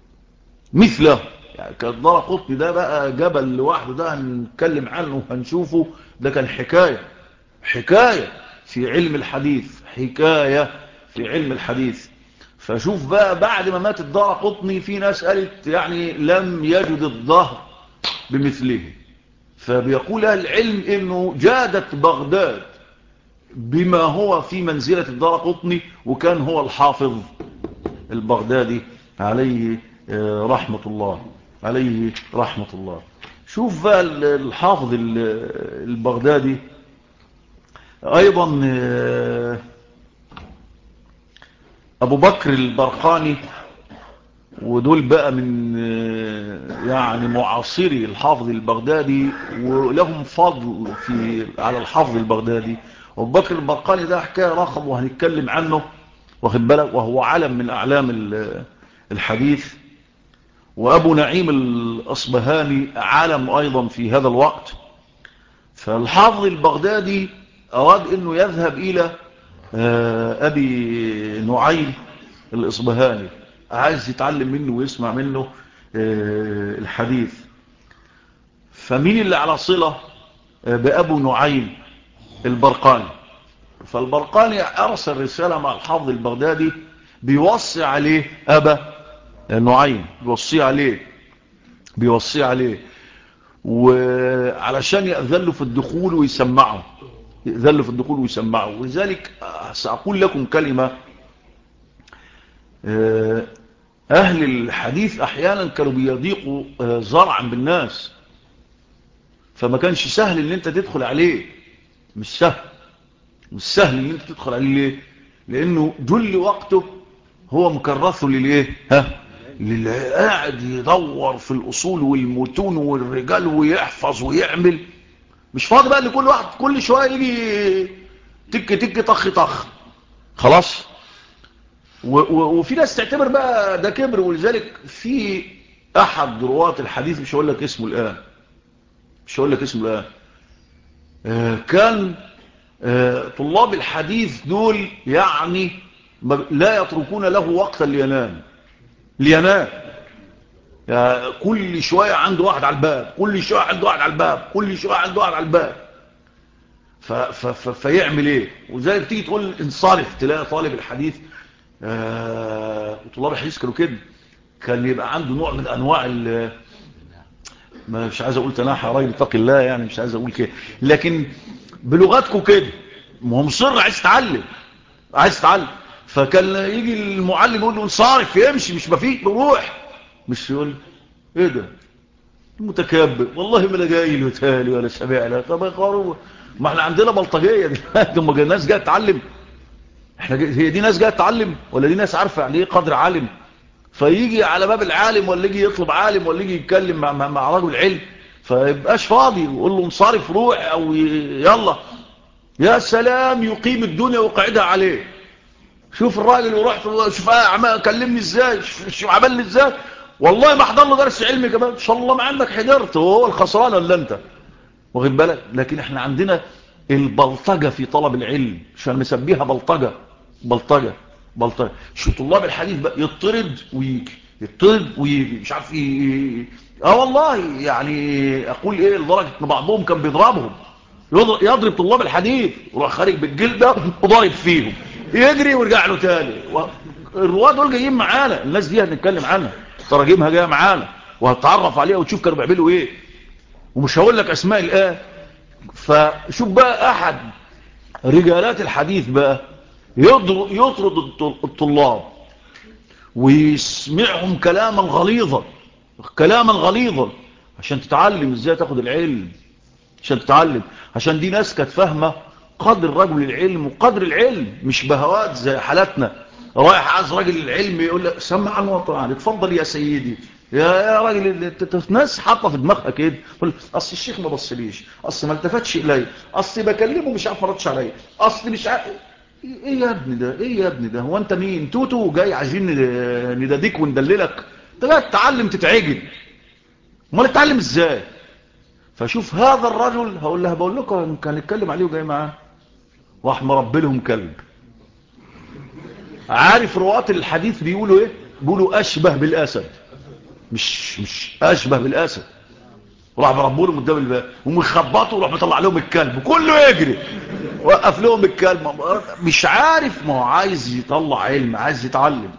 A: يعني كان الدارقطني ده بقى جبل لوحده، ده هنتكلم عنه وهنشوفه. ده كان حكاية في علم الحديث، حكاية في علم الحديث. فشوف بقى بعد ما مات الدارقطني في ناس قالت يعني لم يجد الظهر بمثله. فبيقول أهل العلم انه جادت بغداد بما هو في منزلة الدارقطني، وكان هو الحافظ البغدادي عليه رحمة الله، عليه رحمة الله. شوف بقى الحافظ البغدادي ايضا ابو بكر البرقاني، ودول بقى من يعني معاصري الحافظ البغدادي ولهم فضل على الحافظ البغدادي. ابو بكر البرقاني ده حكاية رقم وهنتكلم عنه، واخد بالك، وهو علم من اعلام الحديث. وابو نعيم الاصبهاني عالم ايضا في هذا الوقت. فالحافظ البغدادي اراد انه يذهب الى ابي نعيم الاصبهاني، عايز يتعلم منه ويسمع منه الحديث. فمين اللي على صلة بأبو نعيم؟ البرقاني. فالبرقاني أرسل رسالة مع الحافظ البغدادي بيوصي عليه أبا نعيم، بيوصي عليه وعلشان يأذن له في الدخول ويسمعه، ولذلك سأقول لكم كلمة. أهل الحديث أحيانا كانوا بيضيقوا زرعا بالناس، فما كانش سهل ان انت تدخل عليه. مش سهل ان انت تدخل عليه. ليه؟ لانه جل وقته هو مكرثه للايه؟ اللي قاعد يدور في الاصول والمتون والرجال ويحفظ ويعمل، مش فاضي بقى لكل واحد كل شويه يجي تك طخ. خلاص. وفي ناس تعتبر بقى ده كبر. ولذلك في احد رواة الحديث، مش هقول لك اسمه الان، كان طلاب الحديث دول يعني لا يتركون له وقتا لينام. كل شوية عنده واحد على الباب، كل شوية عنده واحد على الباب، كل شوية عنده واحد على الباب. فيعمل ايه؟ وزي تيجي تقول انصرف، تلاقي طالب الحديث وطلاب الحديث كانوا كده، كان يبقى عنده نوع من انواع مش عايز اقول تناحى يا راجل اتق الله، يعني مش عايز اقول كده، لكن بلغتكم كده، ما هو مصر عايز يتعلم. فكان يجي المعلم يقول له انصرف، يمشي، مش مفيش بروح، مش يقول ايه ده متكبر، والله ما انا جاي له تالي ولا سامع له. طب يا خروج، ما احنا عندنا بلطجيه دلوقتي، هم ناس جايه تتعلم؟ هي دي ناس جايه تتعلم ولا دي ناس عارفه يعني ايه قدر عالم؟ فيجي على باب العالم، ولا يجي يطلب عالم، ولا يجي يتكلم مع رجل علم، فيبقاش فاضي، يقول له انصرف روح او يلا. يا سلام، يقيم الدنيا ويقعدها عليه. شوف الراجل يروح، شوف كلمني ازاي، شوف عملني ازاي، والله ما حضر له درس علمي كمان، ان شاء الله ما عندك حضرت، وهو الخسران ولا انت، واخد بالك؟ لكن احنا عندنا البلطجه في طلب العلم، عشان نسميها بلطجه. شو طلاب الحديث بقى يطرد ويجي، يطرد ويجي، مش عارف ايه. والله يعني اقول ايه، لدرجه ان بعضهم كان بيضربهم، يضرب طلاب الحديث، وراح خارج بالجلده وضارب فيهم، يجري ويرجع له تاني. الرواد دول جايين معانا، الناس دي هنتكلم عنها، تراجمها جايه معانا، وهتتعرف عليها وتشوف كانوا بيعملوا ايه، ومش هقول لك اسماء الان. فشوف بقى احد رجالات الحديث بقى يطرد الطلاب ويسمعهم كلاما غليظا عشان تتعلم ازاي تاخد العلم، عشان تتعلم، عشان دي ناس كانت فاهمه قدر رجل العلم وقدر العلم، مش بهوات زي حالتنا. رايح عايز راجل العلم يقول لك سمع الوطن، اتفضل يا سيدي، يا راجل. ناس حاطه في دماغها كده، اصل الشيخ ما بصليش، اصل ما التفتش الي، اصل بكلمه مش عارف ما ردش عليا، اصل مش عارف ايه يا ابني ده، هو انت مين توتو جاي عايزين نداديك وندللك؟ انت لا تتعلم تتعجل، امال تتعلم ازاي؟ فشوف هذا الرجل، بقول لكم كان يتكلم عليه وجاي معاه، راح مربي لهم كلب. عارف رواة الحديث بيقولوا ايه؟ بيقولوا اشبه بالاسد، مش اشبه بالاسد. وراح مربوا لهم قدام الباب، ومخبطوا، وراح مطلع لهم الكلب، كله يجري، وقف لهم الكلب. مش عارف، ما هو عايز يطلع علم، عايز يتعلم،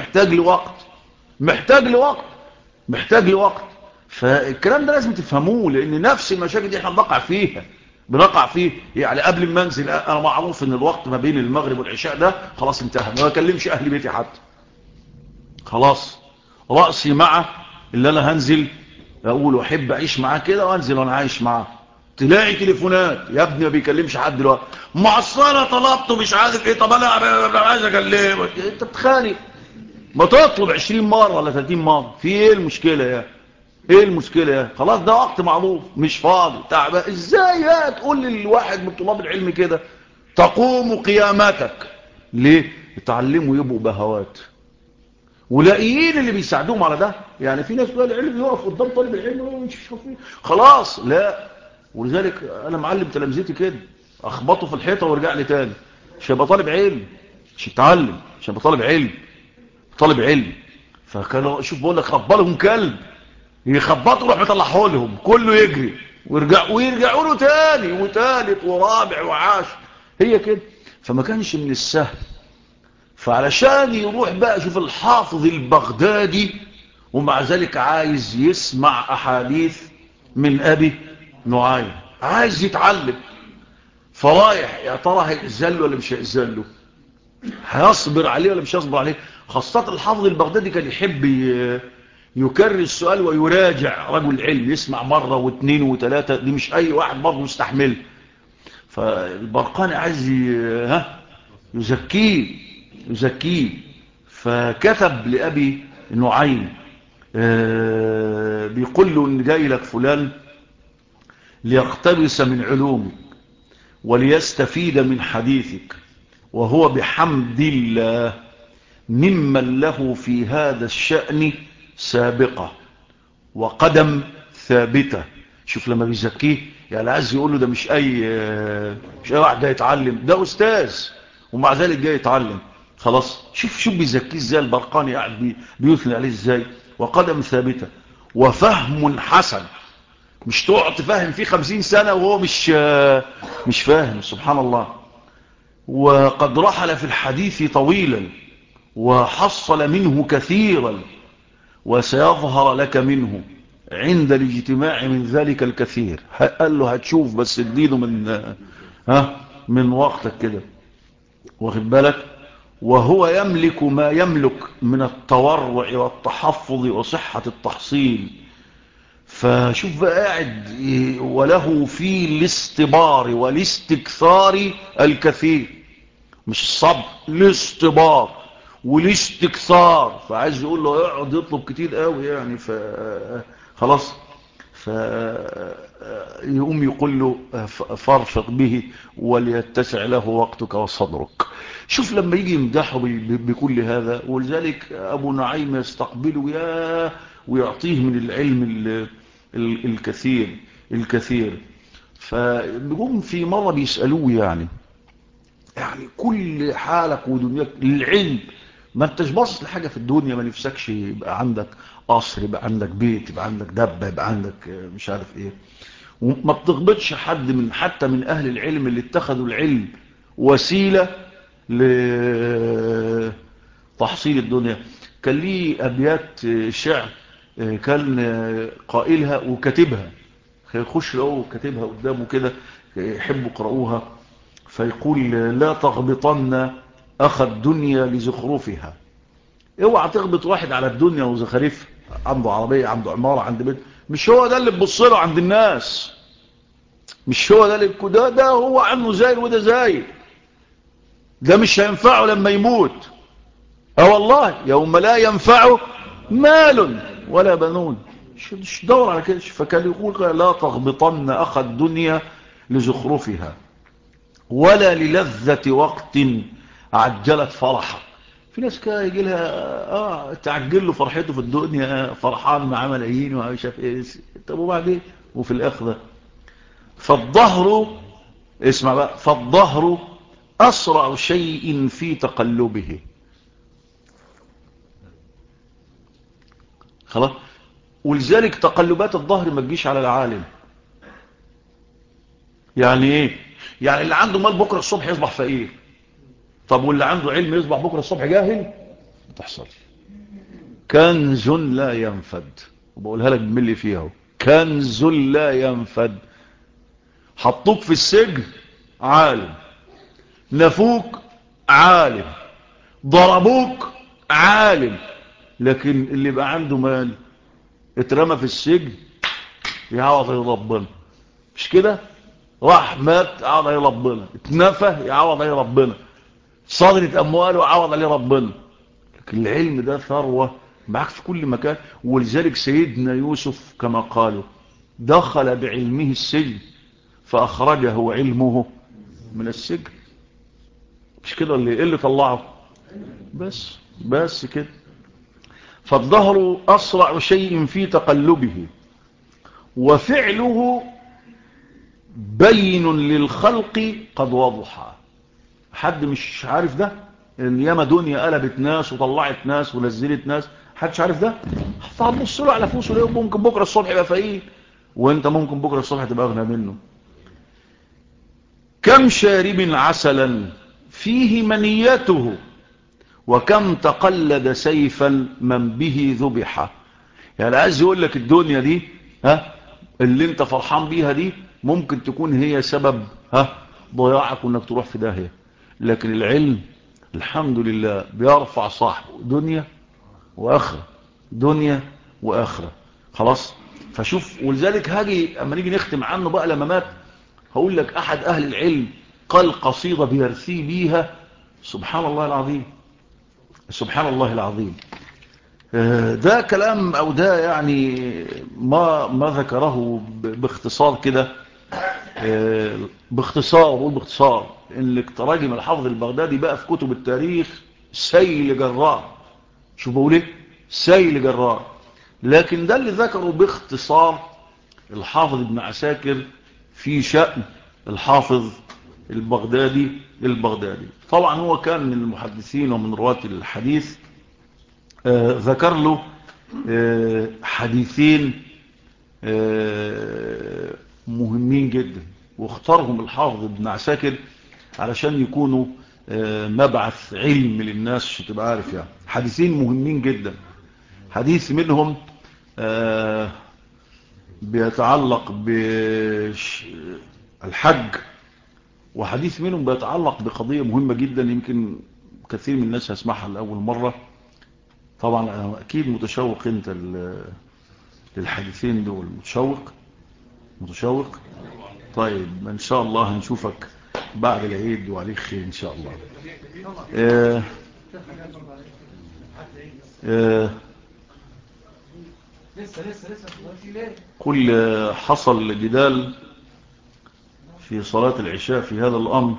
A: محتاج لوقت. فالكلام ده لازم تفهموه، لان نفس المشاكل دي احنا بنقع فيه. يعني قبل ما انزل، انا معروف ان الوقت ما بين المغرب والعشاء ده خلاص انتهى، ما بكلمش اهل بيتي حتى، خلاص رأسي مع اللي انا هنزل اقول، واحب اعيش معاه كده، وانزل وانا عايش معاه. تلاقي تليفونات، يا ابني ما بيكلمش حد دلوقتي، معصره طلبته مش عارف ايه، طب انا عايز اكلمك، انت بتخانق، ما تطلب 20 مره ولا 30 مره، في ايه المشكله يا خلاص، ده وقت معروف، مش فاضي تعبان. ازاي بقى تقول للواحد من طلاب العلم كده تقوم قيامتك؟ ليه؟ يتعلموا يبقوا بهوات، ولاقيين اللي بيساعدوهم على ده. يعني في ناس طالب العلم يقف قدام طالب العلم مش خلاص، لا. ولذلك انا معلم تلامذتي كده، اخبطه في الحيطه وارجع لي تاني، مش هيبقى طالب علم، مش يتعلم، مش هيبقى طالب علم. فكانوا شوف بقول لك ربى لهم كلب، يخبطوا يروح يطلعه لهم، كله يجري ويرجعوا له تاني وتالت ورابع وعاش، هي كده. فما كانش من السهل. فعلشان يروح بقى شوف الحافظ البغدادي، ومع ذلك عايز يسمع احاديث من ابي نعيم، عايز يتعلم، فرايح يا ترى هيأذن ولا مش هيأذن، هيصبر عليه ولا مش هيصبر عليه. خاصة الحافظ البغدادي كان يحب يكرر السؤال ويراجع، رجل علم يسمع مرة واثنين وثلاثة، دي مش اي واحد برضه مستحمل. فالبرقاني عايز يزكيه. فكتب لأبي نعيم، بيقول له ان جاي لك فلان ليقتبس من علومك وليستفيد من حديثك، وهو بحمد الله ممن له في هذا الشأن سابقة وقدم ثابتة. شوف لما بيزكيه يعني عايز يقول له ده مش اي واحد جاي يتعلم، ده استاذ ومع ذلك جاي يتعلم. خلاص، شوف بيزكيه ازاي البرقاني، قاعد بيثني عليه ازاي. وقدم ثابته وفهم حسن. مش تقعد تفهم فيه 50 سنة وهو مش فاهم، سبحان الله. وقد رحل في الحديث طويلا وحصل منه كثيرا، وسيظهر لك منه عند الاجتماع من ذلك الكثير. قال له هتشوف، بس اديله من وقتك كده، واخد بالك. وهو يملك ما يملك من التورع والتحفظ وصحة التحصيل. فشوف بقى قاعد وله في الاستبار والاستكثار الكثير، مش الصبر، الاستبار والاستكثار. فعايز يقول له يقعد يطلب كتير قوي يعني، خلاص. يقوم يقول له فارفق به وليتسع له وقتك وصدرك. شوف لما يجي يمدحه بكل هذا. ولذلك أبو نعيم يستقبله ويعطيه من العلم الكثير. فبيقوم في مرة بيسألوه يعني كل حالك ودنياك العلم، ما انتش باصص لحاجة في الدنيا؟ ما نفسكش يبقى عندك قصر، يبقى عندك بيت، يبقى عندك دبة، يبقى عندك مش عارف ايه؟ وما بتغبطش حد حتى من اهل العلم اللي اتخذوا العلم وسيلة لتحصيل الدنيا. كان ليه ابيات شعر كان قائلها وكاتبها، يخش له كاتبها قدامه كده، يحبوا قرأوها. فيقول لا تغبطن أخ الدنيا لزخرفها. اوعى تغبط واحد على الدنيا وزخارفها، عنده عربية، عنده عمارة، عنده بيت، مش هو ده اللي تبص له عند الناس، مش هو ده اللي ده هو عنه زايد وده زايد، ده مش هينفعه لما يموت. والله يوم لا ينفعه مال ولا بنون. مش دور على كده. فكان يقول لا تغبطن أخ الدنيا لزخرفها ولا للذة وقت عجلت فرحة. في ناس كده يجي لها تعجل له فرحته في الدنيا، فرحان مع ملايين ومش عارف ايه. طب وبعدين؟ وفي الاخره فالظهر، اسمع بقى، فالظهر اسرع شيء في تقلبه. خلاص. ولذلك تقلبات الظهر ما تجيش على العالم. يعني ايه؟ يعني اللي عنده مال بكره الصبح يصبح فقير. طب واللي عنده علم يصبح بكره الصبح جاهل؟ ما تحصلش. كنز لا ينفد، وبقولها لك بملي فيها، كنز لا ينفد. حطوك في السجن عالم، نفوك عالم، ضربوك عالم، لكن اللي بقى عنده مال اترمى في السجن يعوض عليه ربنا، مش كده؟ راح مات يعوض عليه ربنا، اتنفى يعوض عليه ربنا، صادرت امواله يعوض عليه ربنا. لكن العلم ده ثروة معك في كل مكان. ولذلك سيدنا يوسف كما قالوا دخل بعلمه السجن فأخرجه علمه من السجن. مش كده اللي طلعه؟ بس كده. فالظهر أسرع شيء في تقلبه وفعله بين للخلق قد وضح. حد مش عارف ده؟ الياما دنيا قلبت ناس وطلعت ناس ونزلت ناس، حدش عارف ده؟ هتبص له على فلوسه ليه؟ ممكن بكره الصبح يبقى فقير، وانت ممكن بكره الصبح تبقى اغنى منه. كم شارب عسلا فيه منيته وكم تقلد سيفا من به ذبح. يعني عايز يقول لك الدنيا دي اللي انت فرحان بيها دي ممكن تكون هي سبب ضياعك وانك تروح في داهية. لكن العلم الحمد لله بيرفع صاحبه دنيا واخره، دنيا واخره. خلاص. فشوف، ولذلك اما نيجي نختم عنه بقى لما مات، هقول لك احد اهل العلم قال قصيدة بيرثي بيها، سبحان الله العظيم، سبحان الله العظيم. ده كلام او ده يعني ما ذكره باختصار كده، باختصار انك تراجم الحافظ البغدادي بقى في كتب التاريخ سيل جرار. شو بقول ايه؟ سيل جرار. لكن ده اللي ذكره باختصار الحافظ ابن عساكر في شأن الحافظ البغدادي. طبعا هو كان من المحدثين ومن رواة الحديث. ذكر له حديثين مهمين جدا، واختارهم الحافظ ابن عساكر علشان يكونوا مبعث علم للناس عشان تبقى عارف. يعني حديثين مهمين جدا. حديث منهم بيتعلق بالحج، وحديث منهم بيتعلق بقضية مهمة جدا يمكن كثير من الناس هيسمعها لأول مرة. طبعا أنا أكيد متشوق أنت للحديثين دول. متشوق. طيب إن شاء الله هنشوفك بعد العيد وعليك خير إن شاء الله. كل حصل جدال في صلاة العشاء في هذا الأمر،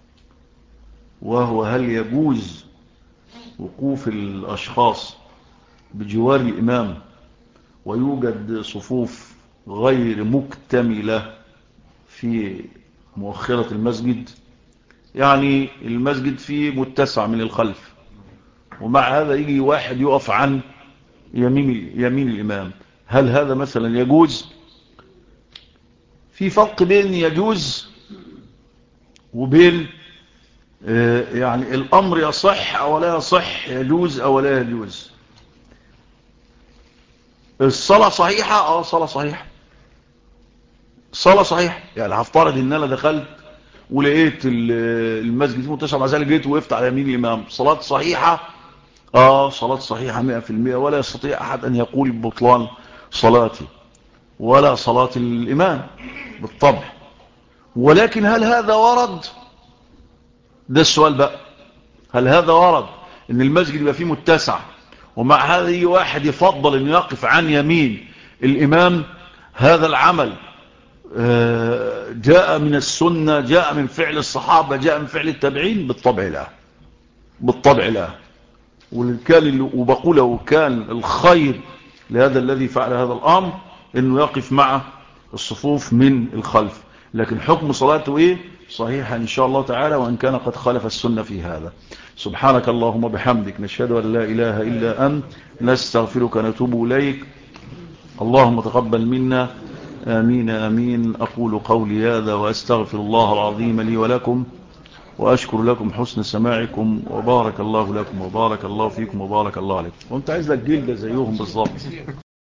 A: وهو هل يجوز وقوف الأشخاص بجوار الإمام ويوجد صفوف غير مكتملة في مؤخرة المسجد. يعني المسجد فيه متسع من الخلف، ومع هذا يجي واحد يقف عن يمين الإمام. هل هذا مثلا يجوز؟ في فرق بين يجوز وبين يعني الأمر يصح أو لا يصح، يجوز أو لا يجوز. الصلاة صحيحة. صلاة صحيحة. يعني هفترض ان انا دخلت ولقيت المسجد متسع، مع ذلك جيت وقفت على يمين الامام. صلاة صحيحة. صلاة صحيحة 100%، ولا يستطيع احد ان يقول بطلان صلاتي ولا صلاة الامام بالطبع. ولكن هل هذا ورد؟ ده السؤال بقى. هل هذا ورد ان المسجد يبقى فيه متسع ومع هذا يجي واحد يفضل انه يقف عن يمين الامام؟ هذا العمل جاء من السنة، جاء من فعل الصحابة، جاء من فعل التابعين؟ بالطبع لا. وبقوله كان الخير لهذا الذي فعل هذا الأمر انه يقف مع الصفوف من الخلف. لكن حكم صلاته ايه؟ صحيحة ان شاء الله تعالى، وان كان قد خالف السنة في هذا. سبحانك اللهم بحمدك، نشهد ان لا اله الا انت، نستغفرك ونتوب اليك. اللهم تقبل منا. آمين آمين. أقول قولي هذا وأستغفر الله العظيم لي ولكم، وأشكر لكم حسن سماعكم، وبارك الله لكم وبارك الله فيكم وبارك الله عليكم. وانت عايز لك جلدة زيهم بالضبط.